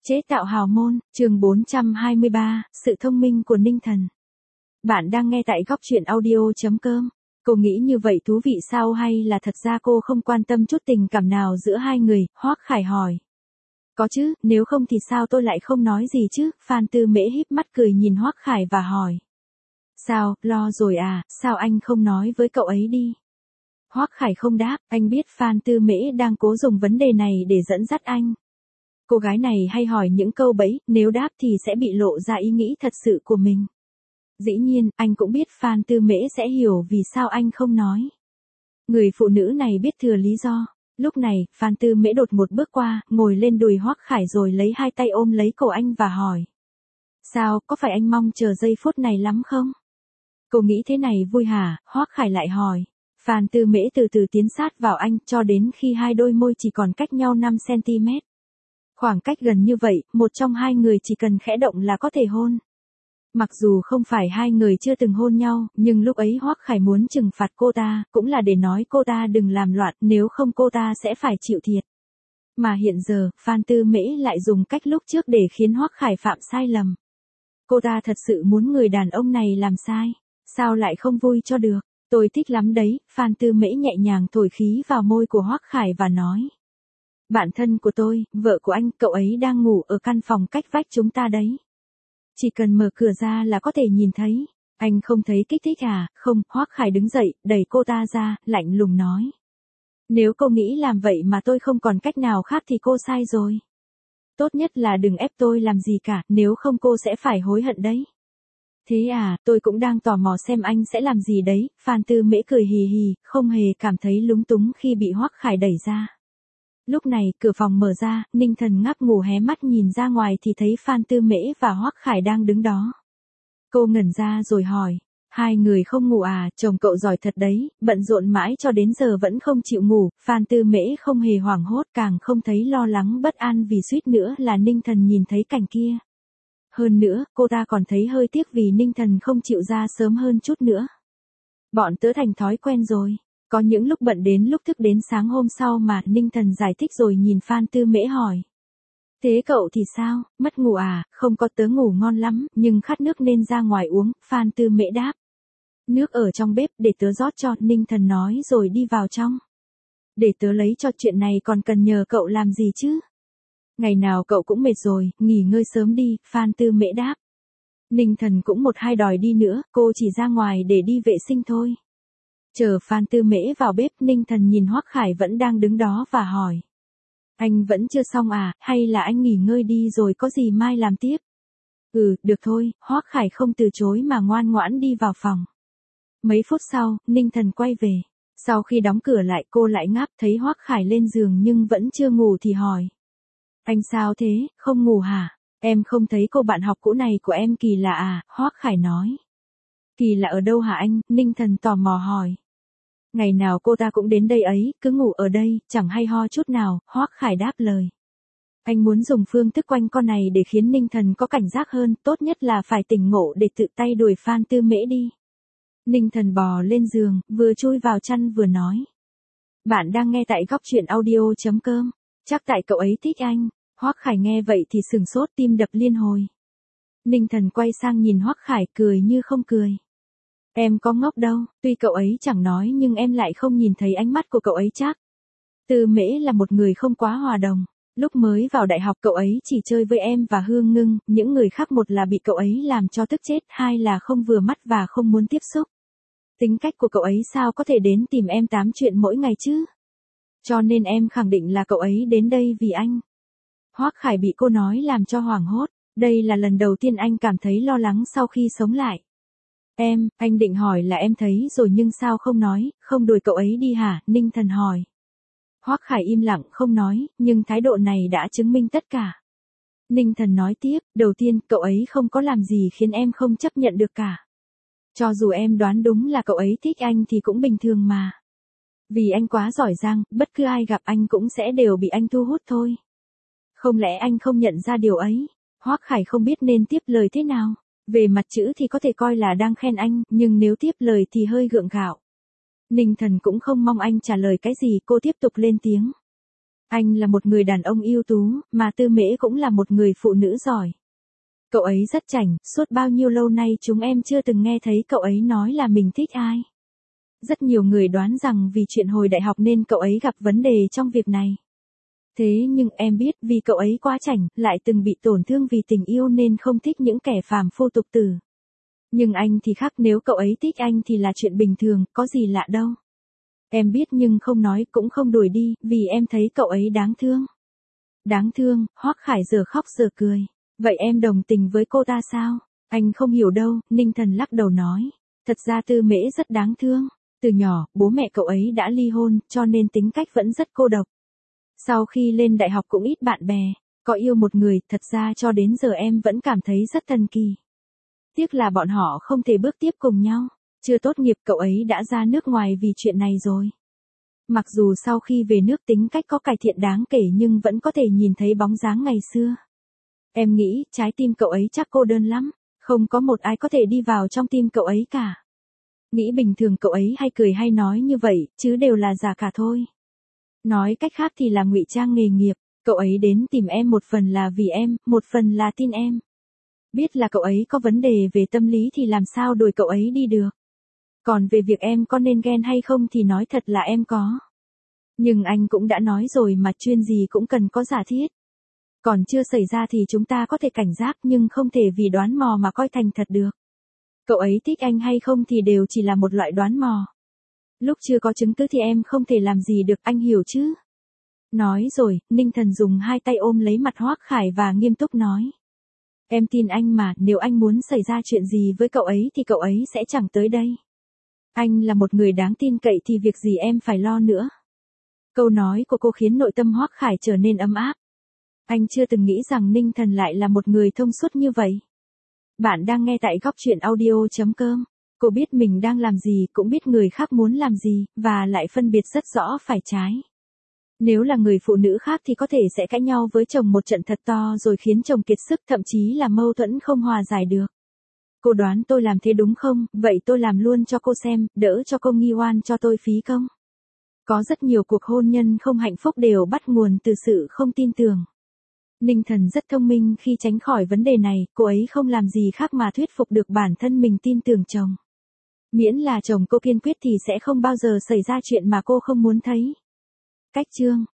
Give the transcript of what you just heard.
Chế tạo hào môn, chương 423, sự thông minh của Ninh Thần. Bạn đang nghe tại góc truyện audio.com. Cô nghĩ như vậy thú vị sao hay là thật ra cô không quan tâm chút tình cảm nào giữa hai người, Hoắc Khải hỏi. Có chứ, nếu không thì sao tôi lại không nói gì chứ, Phan Tư Mễ híp mắt cười nhìn Hoắc Khải và hỏi. Sao, lo rồi à, sao anh không nói với cậu ấy đi? Hoắc Khải không đáp, anh biết Phan Tư Mễ đang cố dùng vấn đề này để dẫn dắt anh. Cô gái này hay hỏi những câu bẫy, nếu đáp thì sẽ bị lộ ra ý nghĩ thật sự của mình. Dĩ nhiên, anh cũng biết Phan Tư Mễ sẽ hiểu vì sao anh không nói. Người phụ nữ này biết thừa lý do. Lúc này, Phan Tư Mễ đột một bước qua, ngồi lên đùi Hoắc Khải rồi lấy hai tay ôm lấy cổ anh và hỏi. Sao, có phải anh mong chờ giây phút này lắm không? Cô nghĩ thế này vui hả? Hoắc Khải lại hỏi. Phan Tư Mễ từ từ tiến sát vào anh cho đến khi hai đôi môi chỉ còn cách nhau 5 cm. Khoảng cách gần như vậy, một trong hai người chỉ cần khẽ động là có thể hôn. Mặc dù không phải hai người chưa từng hôn nhau, nhưng lúc ấy Hoắc Khải muốn trừng phạt cô ta, cũng là để nói cô ta đừng làm loạn, nếu không cô ta sẽ phải chịu thiệt. Mà hiện giờ, Phan Tư Mễ lại dùng cách lúc trước để khiến Hoắc Khải phạm sai lầm. Cô ta thật sự muốn người đàn ông này làm sai, sao lại không vui cho được? Tôi thích lắm đấy, Phan Tư Mễ nhẹ nhàng thổi khí vào môi của Hoắc Khải và nói. Bạn thân của tôi, vợ của anh, cậu ấy đang ngủ ở căn phòng cách vách chúng ta đấy. Chỉ cần mở cửa ra là có thể nhìn thấy. Anh không thấy kích thích à? Không, Hoắc Khải đứng dậy, đẩy cô ta ra, lạnh lùng nói. Nếu cô nghĩ làm vậy mà tôi không còn cách nào khác thì cô sai rồi. Tốt nhất là đừng ép tôi làm gì cả, nếu không cô sẽ phải hối hận đấy. Thế à, tôi cũng đang tò mò xem anh sẽ làm gì đấy. Phan Tư Mễ cười hì hì, không hề cảm thấy lúng túng khi bị Hoắc Khải đẩy ra. Lúc này, cửa phòng mở ra, Ninh Thần ngáp ngủ hé mắt nhìn ra ngoài thì thấy Phan Tư Mễ và Hoắc Khải đang đứng đó. Cô ngẩn ra rồi hỏi, hai người không ngủ à, chồng cậu giỏi thật đấy, bận rộn mãi cho đến giờ vẫn không chịu ngủ. Phan Tư Mễ không hề hoảng hốt, càng không thấy lo lắng bất an vì suýt nữa là Ninh Thần nhìn thấy cảnh kia. Hơn nữa, cô ta còn thấy hơi tiếc vì Ninh Thần không chịu ra sớm hơn chút nữa. Bọn tớ thành thói quen rồi. Có những lúc bận đến lúc thức đến sáng hôm sau mà, Ninh Thần giải thích rồi nhìn Phan Tư Mễ hỏi. Thế cậu thì sao, mất ngủ à? Không, có tớ ngủ ngon lắm, nhưng khát nước nên ra ngoài uống, Phan Tư Mễ đáp. Nước ở trong bếp để tớ rót cho, Ninh Thần nói rồi đi vào trong. Để tớ lấy cho, chuyện này còn cần nhờ cậu làm gì chứ? Ngày nào cậu cũng mệt rồi, nghỉ ngơi sớm đi, Phan Tư Mễ đáp. Ninh Thần cũng một hai đòi đi nữa, cô chỉ ra ngoài để đi vệ sinh thôi. Chờ Phan Tư Mễ vào bếp, Ninh Thần nhìn Hoắc Khải vẫn đang đứng đó và hỏi. Anh vẫn chưa xong à, hay là anh nghỉ ngơi đi rồi có gì mai làm tiếp? Được thôi, Hoắc Khải không từ chối mà ngoan ngoãn đi vào phòng. Mấy phút sau, Ninh Thần quay về. Sau khi đóng cửa lại cô lại ngáp thấy Hoắc Khải lên giường nhưng vẫn chưa ngủ thì hỏi. Anh sao thế, không ngủ hả? Em không thấy cô bạn học cũ này của em kỳ lạ à, Hoắc Khải nói. Kỳ lạ ở đâu hả anh? Ninh Thần tò mò hỏi. Ngày nào cô ta cũng đến đây ấy, cứ ngủ ở đây, chẳng hay ho chút nào, Hoắc Khải đáp lời. Anh muốn dùng phương thức quanh con này để khiến Ninh Thần có cảnh giác hơn, tốt nhất là phải tỉnh ngộ để tự tay đuổi Phan Tư Mễ đi. Ninh Thần bò lên giường, vừa chui vào chăn vừa nói. Bạn đang nghe tại góc truyện audio.com, chắc tại cậu ấy thích anh. Hoắc Khải nghe vậy thì sừng sốt, tim đập liên hồi. Ninh Thần quay sang nhìn Hoắc Khải cười như không cười. Em có ngốc đâu, tuy cậu ấy chẳng nói nhưng em lại không nhìn thấy ánh mắt của cậu ấy chắc. Tư Mễ là một người không quá hòa đồng. Lúc mới vào đại học cậu ấy chỉ chơi với em và Hương Ngưng, những người khác một là bị cậu ấy làm cho tức chết, hai là không vừa mắt và không muốn tiếp xúc. Tính cách của cậu ấy sao có thể đến tìm em tám chuyện mỗi ngày chứ? Cho nên em khẳng định là cậu ấy đến đây vì anh. Hoắc Khải bị cô nói làm cho hoảng hốt, đây là lần đầu tiên anh cảm thấy lo lắng sau khi sống lại. Anh định hỏi là em thấy rồi nhưng sao không nói, không đuổi cậu ấy đi hả? Ninh Thần hỏi. Hoắc Khải im lặng không nói, nhưng thái độ này đã chứng minh tất cả. Ninh Thần nói tiếp, đầu tiên cậu ấy không có làm gì khiến em không chấp nhận được cả. Cho dù em đoán đúng là cậu ấy thích anh thì cũng bình thường mà. Vì anh quá giỏi giang, bất cứ ai gặp anh cũng sẽ đều bị anh thu hút thôi. Không lẽ anh không nhận ra điều ấy? Hoắc Khải không biết nên tiếp lời thế nào. Về mặt chữ thì có thể coi là đang khen anh, nhưng nếu tiếp lời thì hơi gượng gạo. Ninh Thần cũng không mong anh trả lời cái gì, cô tiếp tục lên tiếng. Anh là một người đàn ông ưu tú, mà Tư Mễ cũng là một người phụ nữ giỏi. Cậu ấy rất chảnh, suốt bao nhiêu lâu nay chúng em chưa từng nghe thấy cậu ấy nói là mình thích ai. Rất nhiều người đoán rằng vì chuyện hồi đại học nên cậu ấy gặp vấn đề trong việc này. Thế nhưng em biết vì cậu ấy quá chảnh, lại từng bị tổn thương vì tình yêu nên không thích những kẻ phàm phu tục tử. Nhưng anh thì khác, nếu cậu ấy thích anh thì là chuyện bình thường, có gì lạ đâu. Em biết nhưng không nói cũng không đuổi đi, vì em thấy cậu ấy đáng thương. Đáng thương, Hoắc Khải giờ khóc giờ cười. Vậy em đồng tình với cô ta sao? Anh không hiểu đâu, Ninh Thần lắc đầu nói. Thật ra Tư Mễ rất đáng thương. Từ nhỏ, bố mẹ cậu ấy đã ly hôn, cho nên tính cách vẫn rất cô độc. Sau khi lên đại học cũng ít bạn bè, có yêu một người, thật ra cho đến giờ em vẫn cảm thấy rất thần kỳ. Tiếc là bọn họ không thể bước tiếp cùng nhau. Chưa tốt nghiệp cậu ấy đã ra nước ngoài vì chuyện này rồi. Mặc dù sau khi về nước tính cách có cải thiện đáng kể nhưng vẫn có thể nhìn thấy bóng dáng ngày xưa. Em nghĩ trái tim cậu ấy chắc cô đơn lắm, không có một ai có thể đi vào trong tim cậu ấy cả. Nghĩ bình thường cậu ấy hay cười hay nói như vậy, chứ đều là giả cả thôi. Nói cách khác thì là ngụy trang nghề nghiệp, cậu ấy đến tìm em một phần là vì em, một phần là tin em. Biết là cậu ấy có vấn đề về tâm lý thì làm sao đuổi cậu ấy đi được. Còn về việc em có nên ghen hay không thì nói thật là em có. Nhưng anh cũng đã nói rồi mà, chuyện gì cũng cần có giả thiết. Còn chưa xảy ra thì chúng ta có thể cảnh giác nhưng không thể vì đoán mò mà coi thành thật được. Cậu ấy thích anh hay không thì đều chỉ là một loại đoán mò. Lúc chưa có chứng cứ thì em không thể làm gì được, anh hiểu chứ? Nói rồi, Ninh Thần dùng hai tay ôm lấy mặt Hoắc Khải và nghiêm túc nói. Em tin anh mà, nếu anh muốn xảy ra chuyện gì với cậu ấy thì cậu ấy sẽ chẳng tới đây. Anh là một người đáng tin cậy thì việc gì em phải lo nữa. Câu nói của cô khiến nội tâm Hoắc Khải trở nên ấm áp. Anh chưa từng nghĩ rằng Ninh Thần lại là một người thông suốt như vậy. Bạn đang nghe tại góc truyện audio.com. Cô biết mình đang làm gì, cũng biết người khác muốn làm gì, và lại phân biệt rất rõ phải trái. Nếu là người phụ nữ khác thì có thể sẽ cãi nhau với chồng một trận thật to rồi khiến chồng kiệt sức, thậm chí là mâu thuẫn không hòa giải được. Cô đoán tôi làm thế đúng không? Vậy tôi làm luôn cho cô xem, đỡ cho cô nghi oan cho tôi phí công. Có rất nhiều cuộc hôn nhân không hạnh phúc đều bắt nguồn từ sự không tin tưởng. Ninh Thần rất thông minh khi tránh khỏi vấn đề này, cô ấy không làm gì khác mà thuyết phục được bản thân mình tin tưởng chồng. Miễn là chồng cô kiên quyết thì sẽ không bao giờ xảy ra chuyện mà cô không muốn thấy. Cách chương